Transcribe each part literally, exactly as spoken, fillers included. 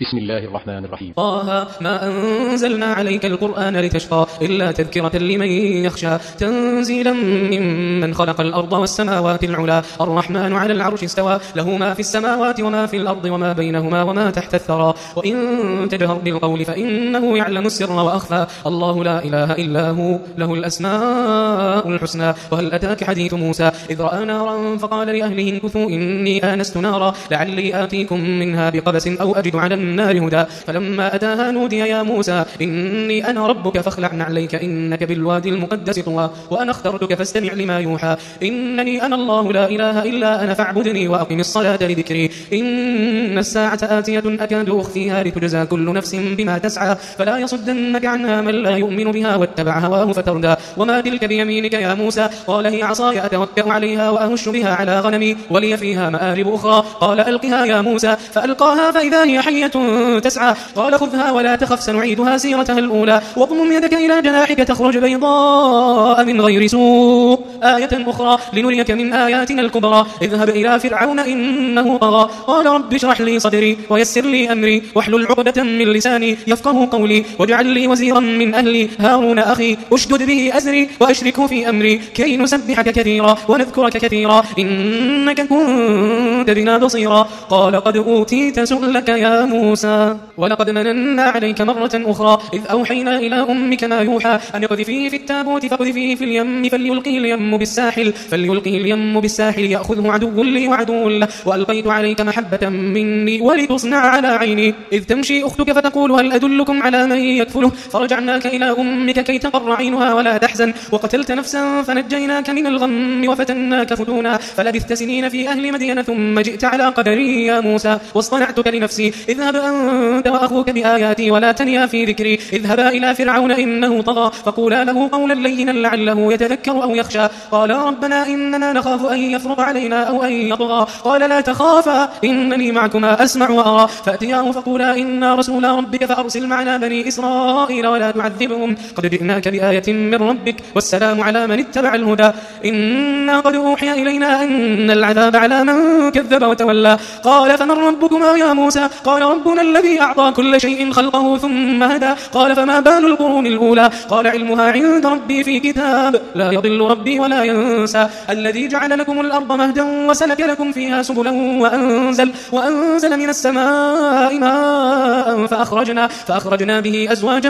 بسم الله الرحمن الرحيم. طه ما أنزلنا عليك القرآن لتشقى إلا تذكرة لمن يخشى تنزيلا ممن خلق الأرض والسماوات العلا الرحمن على العرش استوى له ما في السماوات وما في الأرض وما بينهما وما تحت الثرى وإن تجهر بالقول فإنه يعلم السر وأخفى الله لا إله إلا هو له الأسماء الحسنى. وهل أتاك حديث موسى إذ رأى نارا فقال لأهله امكثوا إني آنست نارا لعلي آتيكم منها بقبس أو أجد على النار هدى فلما أتاها نودي يا موسى إني أنا ربك فاخلع عليك إنك بالوادي المقدس طوى وأنا اخترتك فاستمع لما يوحى إنني أنا الله لا إله إلا أنا فاعبدني وأقم الصلاة لذكري إن الساعة آتية أكاد أخفيها لتجزى كل نفس بما تسعى فلا يصدنك عنها من لا يؤمن بها واتبع هواه فتردى وما تلك بيمينك يا موسى قال هي عصاي أتوكأ عليها وأهش بها على غنمي ولي فيها مآرب أخرى قال ألقها يا موسى فألقاها فإذا هي حية تسعى قال خذها ولا تخف سنعيدها سيرتها الأولى واضمم يدك إلى جناحك تخرج بيضاء من غير سوء آية أخرى لنريك من آياتنا الكبرى اذهب إلى فرعون إنه طغى قال رب اشرح لي صدري ويسر لي أمري واحلل عقدة من لساني يفقه قولي واجعل لي وزيرا من أهلي هارون أخي اشدد به أزري وأشركه في أمري كي نسبحك كثيرا ونذكرك كثيرا إنك كنت بنا بصيرا قال قد أوتيت سؤلك يا موسى ولقد مننا عليك مرة أخرى إذ أوحينا إلى أمك ما يوحى أن اقذفيه في التابوت فاقذفيه في اليم فليلقيه اليم بالساحل فليلقيه اليم بالساحل يأخذه عدو لي وعدو له وألقيت عليك محبة مني ولتصنع على عيني إذ تمشي أختك فتقول هل أدلكم على من يكفله فرجعناك إلى أمك كي تقر عينها ولا تحزن وقتلت نفسا فنجيناك من الغم وفتناك فتونا فلبثت سنين في أهل مدين ثم جئت على قدري يا موسى واصطنعتك لنفسي اذهب أنت وأخوك بآياتي ولا تنيا في ذكري اذهبا إلى فرعون إنه طغى فقولا له قولا لينا لعله يتذكر أو يخشى قال ربنا إننا نخاف أن يفرط علينا أو أن يطغى قال لا تخافا إنني معكما أسمع وأرى فأتياه فقولا إنا رسول ربك فأرسل معنا بني إسرائيل ولا تعذبهم قد جئناك بآية من ربك والسلام على من اتبع الهدى إنا قد أوحي إلينا أن العذاب على من كذب وتولى قال فمن ربكما يا موسى قال ربنا الذي أعطى كل شيء خلقه ثم هدى قال فما بال القرون الأولى قال علمها عند ربي في كتاب لا يضل ربي ولا ينسى الذي جعل لكم الأرض مهدا وسلك لكم فيها سبلا وأنزل, وأنزل من السماء ماء فأخرجنا, فأخرجنا به أزواجا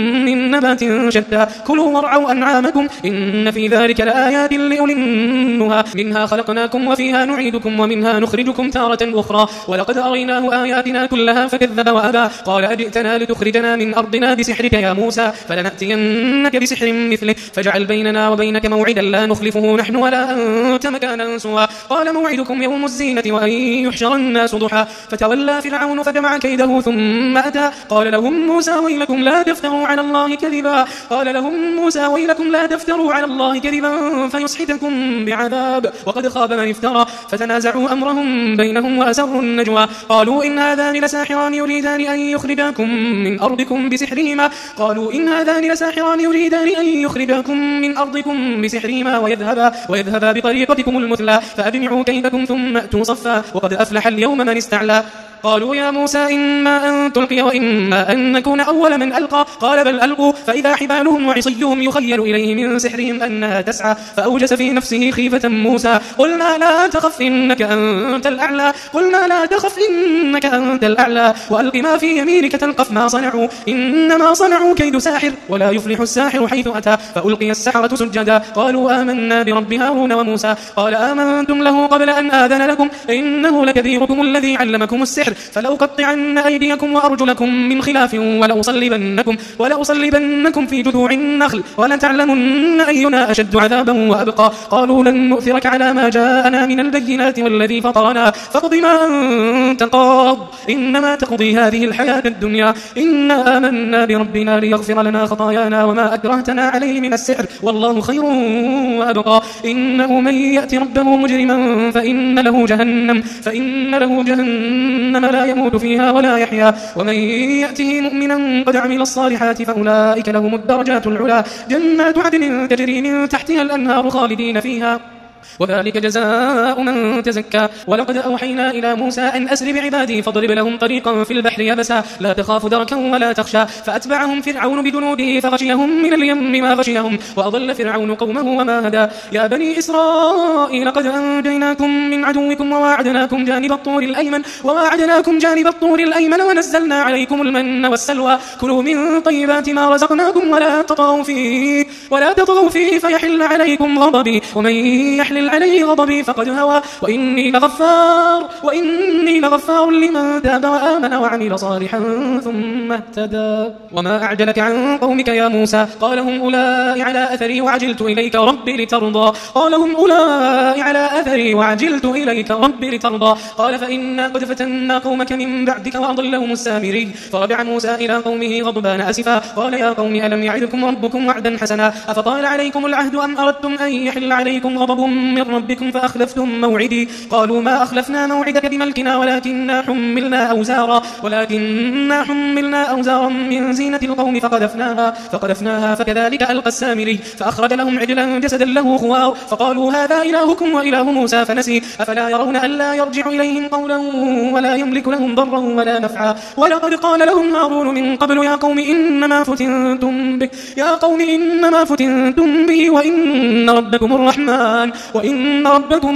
من نبات شتى كلوا وارعوا أنعامكم إن في ذلك لآيات لأولي النهى منها خلقناكم وفيها نعيدكم ومنها نخرجكم تارة أخرى ولقد أريناه آياتنا كلها فكذب وأبى قال أجئتنا لتخرجنا من أرضنا بسحرك يا موسى فلنأتينك بسحر مثله فاجعل بيننا وبينك موعدا لا نخلفه نحن ولا أنت مكانا سوى قال موعدكم يوم الزينة وأن يحشر الناس ضحى فتولى فرعون فجمع كيده ثم أتى قال لهم موسى ويلكم لا تفتروا على الله كذبا قال لهم موسى ويلكم لا تفتروا على الله كذبا فيسحتكم بعذاب وقد خاب من افترى فتنازعوا أمرهم بينهم وأسروا النجوى قالوا إن هذان لساحران يريدان أن يخرجاكم من أرضكم بسحرهما قالوا إن هذان لساحران يريدان أن يخرجاكم من أرضكم بسحرهما ويذهبا, ويذهبا بطريقتكم المثلى فأجمعوا كيدكم ثم أتوا صفا وقد أفلح اليوم من استعلى قالوا يا موسى إما أن تلقي وإما أن نكون أول من ألقى قال بل ألقوا فإذا حبالهم وعصيهم يخيل إليه من سحرهم أنها تسعى فأوجس في نفسه خيفة موسى قلنا لا تخف إنك أنت الأعلى قلنا لا تخف إنك أنت الأعلى وألق ما في يمينك تلقف ما صنعوا إنما صنعوا كيد ساحر ولا يفلح الساحر حيث أتى فألقي السحرة سجدا قالوا آمنا برب هارون وموسى قال آمنتم له قبل أن آذن لكم إنه لكبيركم الذي علمكم السحر فلأقطعن أيديكم وأرجلكم من خلاف ولأصلبنكم, ولأصلبنكم في جذوع النخل ولتعلمن أينا أشد عذابا وأبقى قالوا لن نؤثرك على ما جاءنا من البينات والذي فطرنا فاقض ما أنت قاض إنما تقضي هذه الحياة الدنيا إنا آمنا بربنا ليغفر لنا خطايانا وما أكرهتنا عليه من السحر والله خير وأبقى إنه من يأتي ربه مجرما فإن له جهنم, فإن له جهنم لا يموت فيها ولا يحيا ومن يأته مؤمنا قد عمل الصالحات فأولئك لهم الدرجات العلا جنات عدن تجري من تحتها الأنهار خالدين فيها وذلك جزاء من تزكى. ولقد أوحينا إلى موسى أن أسر بعبادي فاضرب لهم طريقا في البحر يبسا لا تخاف دركا ولا تخشى فأتبعهم فرعون بجنوده فغشيهم من اليم ما غشيهم وأضل فرعون قومه وما هدى. يا بني إسرائيل قد أنجيناكم من عدوكم وواعدناكم جانب الطور الأيمن وواعدناكم جانب الطور الأيمن ونزلنا عليكم المن والسلوى كلوا من طيبات ما رزقناكم ولا تطغوا فيه ولا تطغوا فيه فيحل عليكم غضبي ومن يحلل عليه غضبي فقد هوى وإني لغفار وإني لغفار لمن تاب وآمن وعمل صالحا ثم اهتدى. وما أعجلك عن قومك يا موسى قال هم أولئك على أثري وعجلت إليك ربي لترضى قال هم أولئك على أثري وعجلت إليك ربي لترضى قال فإنا قد فتنا قومك من بعدك وأضلهم السامري. فرجع موسى إلى قومه غضبان أسفا قال يا قوم ألم يعدكم ربكم وعدا حسنا أفطال عليكم العهد أم أردتم أن يحل عليكم غضب من ربكم فأخلفتم موعدي قالوا ما أخلفنا موعدك بملكنا ولكننا حملنا أوزارا ولكننا حملنا أوزارا من زينة القوم فقذفناها فقذفناها فكذلك ألقى السامري فأخرج لهم عجلا جسدا له خوار فقالوا هذا إلهكم وإله موسى فنسي أفلا يرون ألا يرجع إليهم قولا ولا يملك لهم ضرا ولا نفعا. ولقد قال لهم هارون من قبل يا قوم إنما فتنتم به يا قوم إنما فتنتم به وإن ربكم الرحمن وإن ربكم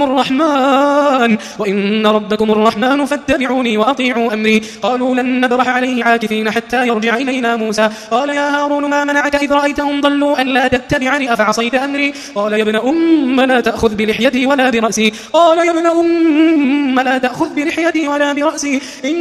الرحمن وإن ربكم الرحمن فاتبعوني وأطيعوا أمري. قالوا لن نبرح عليه عاكفين حتى يرجع إلينا موسى قال يا هارون ما منعك إذ رأيتهم ضلوا ألا تتبعني أفعصيت أمري قال يا ابن أم لا تأخذ بلحيتي ولا برأسي قال يا ابن أم لا تأخذ بلحيتي ولا برأسي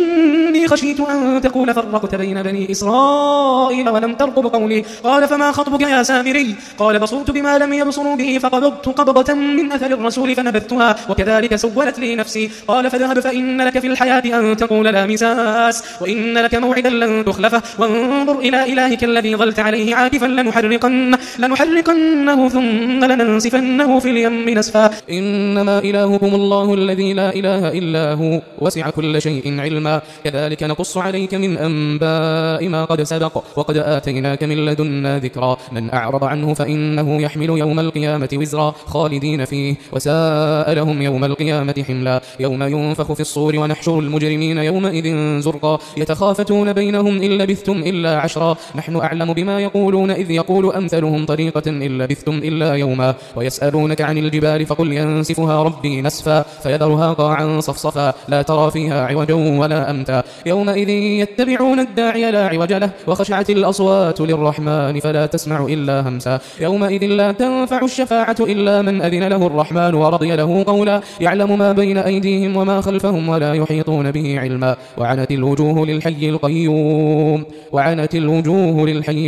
إني خشيت أن تقول فرقت بين بني إسرائيل ولم ترقب قولي قال فما خطبك يا سامري قال بصرت بما لم يبصروا به فقبضت قبضة من أثر الرسول فنبذتها وكذلك سولت لي نفسي قال فاذهب فإن لك في الحياة أن تقول لا مساس وإن لك موعدا لن تخلفه وانظر إلى إلهك الذي ظلت عليه عاكفا لنحرقنه, لنحرقنه ثم لننسفنه في اليم نسفا إنما إلهكم الله الذي لا إله إلا هو وسع كل شيء علما كذلك نقص عليك من أنباء ما قد سبق وقد آتيناك من لدنا ذكرا من أعرض عنه فإنه يحمل يوم القيامة وزرا خالدين فيه وساء لهم يوم القيامة حملا يوم ينفخ في الصور ونحشر المجرمين يومئذ زرقا يتخافتون بينهم إن لبثتم إلا عشرا نحن أعلم بما يقولون إذ يقول أمثلهم طريقة إن لبثتم إلا يوما ويسألونك عن الجبال فقل ينسفها ربي نسفا فيذرها قاعا صفصفا لا ترى فيها عوجا ولا أمتا يومئذ يتبعون الداعي لا عوج له وخشعت الأصوات للرحمن فلا تسمع إلا همسا يومئذ لا تنفع الشفاعة إلا من أذن له الرحمن ورضي له قولا يعلم ما بين أيديهم وما خلفهم ولا يحيطون به علما وعنت الوجوه للحي القيوم وعنت الوجوه للحي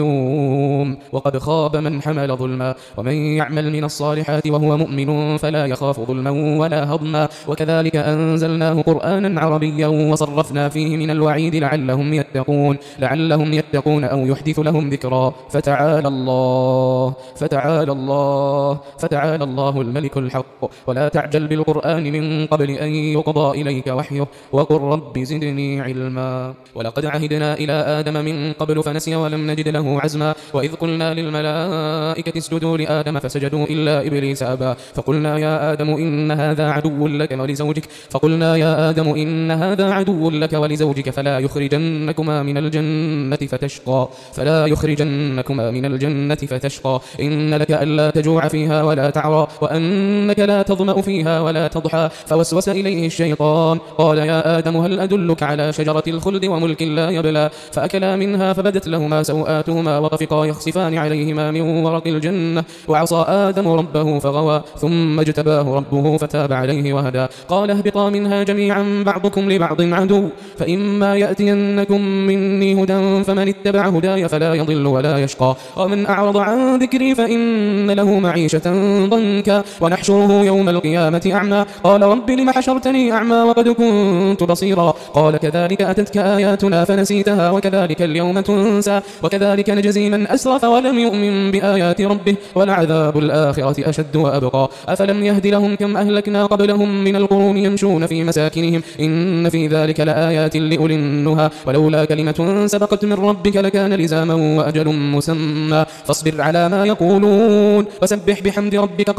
القيوم وقد خاب من حمل ظلما ومن يعمل من الصالحات وهو مؤمن فلا يخاف ظلما ولا هضما وكذلك أنزلناه قرآنا عربيا وصرفنا فيه من الوعيد لعلهم يتقون لعلهم يتقون أو يحدث لهم ذكرا فتعالى الله فتعالى الله فتعالى الله الملك الحق ولا تعجل بالقرآن من قبل أن يقضى إليك وحيه وقل رب زدني علما ولقد عهدنا إلى آدم من قبل فنسي ولم نجد له عزما وإذ قلنا للملائكة اسجدوا لآدم فسجدوا إلا إبليس أبى فقلنا يا آدم إن هذا عدو لك ولزوجك فقلنا يا آدم إن هذا عدو لك ولزوجك فلا يخرجنكما من الجنة فتشقى فلا يخرجنكما من الجنة فتشقى إن لك ألا تجوع فيها ولا تعرى وأنك لا تظمأ فيها ولا تضحى فوسوس إليه الشيطان قال يا آدم هل أدلك على شجرة الخلد وملك لا يبلى فأكلا منها فبدت لهما سوآتهما وطفقا يخصفان عليهما من ورق الجنة وعصى آدم ربه فغوى ثم اجتباه ربه فتاب عليه وهدى قال اهبطا منها جميعا بعضكم لبعض عدو فإما يأتينكم مني هدى فمن اتبع هداي فلا يضل ولا يشقى ومن أعرض عن ذكري فإن له معيشة ضنكا ونحشره يوم القيامة أعمى قال رب لم حشرتني أعمى وقد كنت بصيرا قال كذلك أتتك آياتنا فنسيتها وكذلك اليوم تنسى وكذلك نجزي من أسرف ولم يؤمن بآيات ربه ولعذاب الآخرة أشد وأبقى أفلم يهد لهم كم أهلكنا قبلهم من القرون يمشون في مساكنهم إن في ذلك لآيات لأولي النهى ولولا كلمة سبقت من ربك لكان لزاما وأجل مسمى فاصبر على ما يقولون وسبح بحمد ربك قبل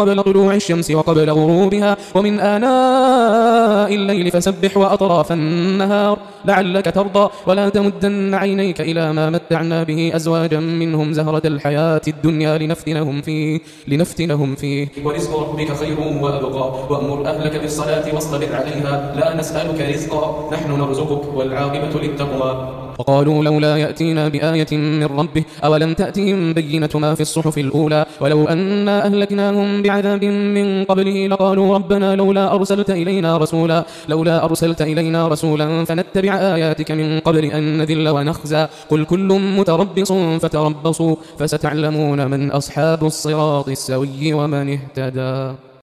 قبل طلوع الشمس وقبل غروبها ومن آناء الليل فسبح وأطراف النهار لعلك ترضى ولا تمدن عينيك إلى ما متعنا به أزواجا منهم زهرة الحياة الدنيا لنفتنهم فيه لنفتنهم فيه ورزق ربك خير وأبقى وأمر أهلك بالصلاة واصطبر عليها لا نسألك رزقا نحن نرزقك والعاقبة للتقوى. وقالوا لولا يأتينا بآية من ربه أولم تأتهم بينة ما في الصحف الأولى ولو أنا أهلكناهم بعذاب من قبله لقالوا ربنا لولا أرسلت إلينا رسولا لولا أرسلت إلينا رسولا فنتبع آياتك من قبل أن نذل ونخزى قل كل متربص فتربصوا فستعلمون من أصحاب الصراط السوي ومن اهتدى.